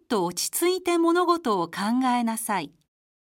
と落ち着いて物事を考えなさい。